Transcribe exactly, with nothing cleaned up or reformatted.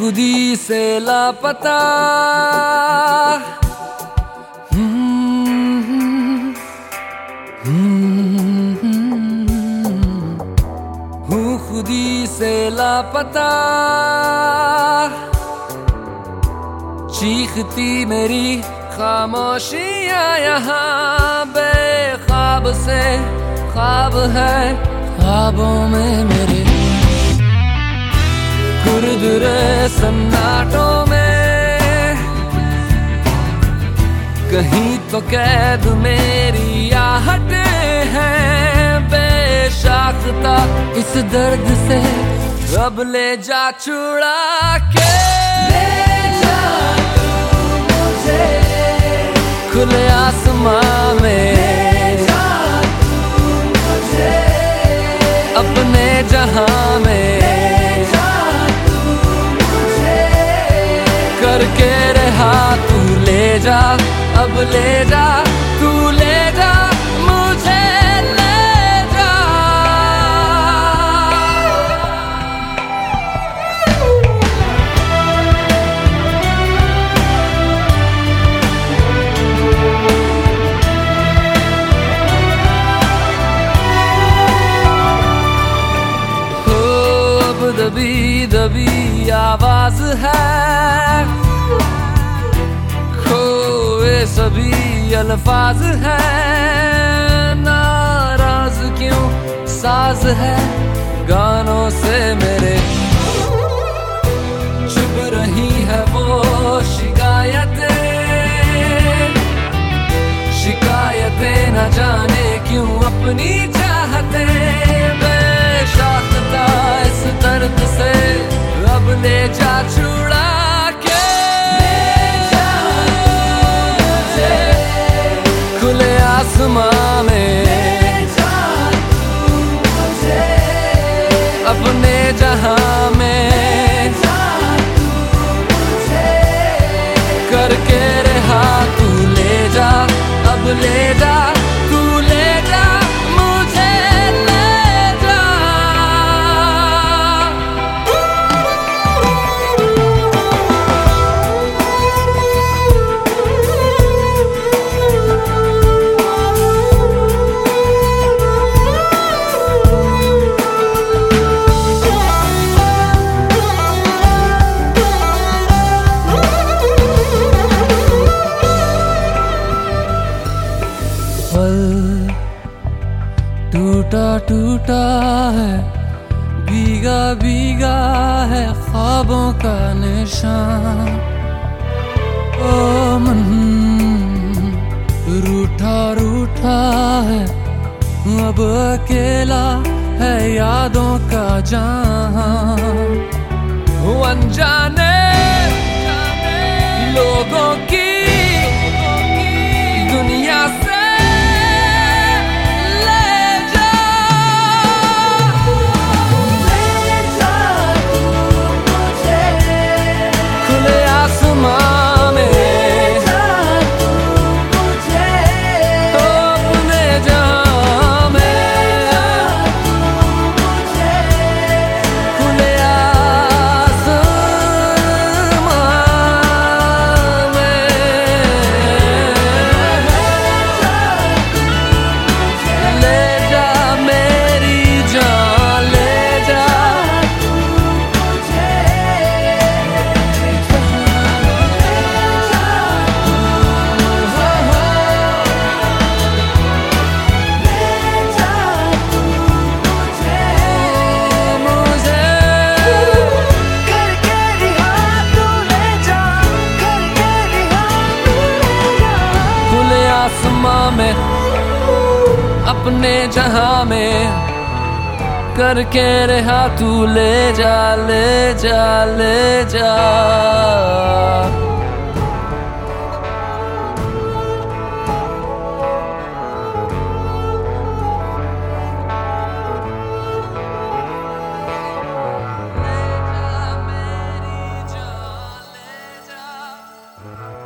खुदी से लापता। हूँ खुदी से लापता, चीखती मेरी खामोशियाँ यहाँ बेख्वाब से ख्वाब है ख्वाबों में मेरे। खुरदुरे सन्नाटों में कहीं तो कैद मेरी आहटें हैं बेशाख्ता। इस दर्द से अब ले जा छुड़ा के, ले जा तू मुझे खुले आसमां में, ले जा तू मुझे अपने जहां में, ले जा तू मुझे करके रहा तू ले जा, अब ले जा तू ले जा मुझे ले जा। हो अब दबी दबी आवाज है, खोए सभी अल्फाज है, नाराज क्यों साज है गानों से मेरे। चुप रही है वो शिकायतें, शिकायतें न जाने क्यों अपनी चाहते बेशाख्ता। इस दर्द से अब ले जा छुड़ा के, खुले आसमां में, ले जा तू मुझे अपने जहां में, ले जा तू मुझे करके रहा तू ले जा, अब ले जा तू ले जा मुझे ले जा। टूटा टूटा है, भीगा भीगा है ख्वाबों का निशान। ओ मन रूठा रूठा है, अब अकेला है यादों का जहां। अनजाने लोगों की दुनिया से में अपने जहां में करके रहा तू ले जा ले जा ले जा। Uh-huh.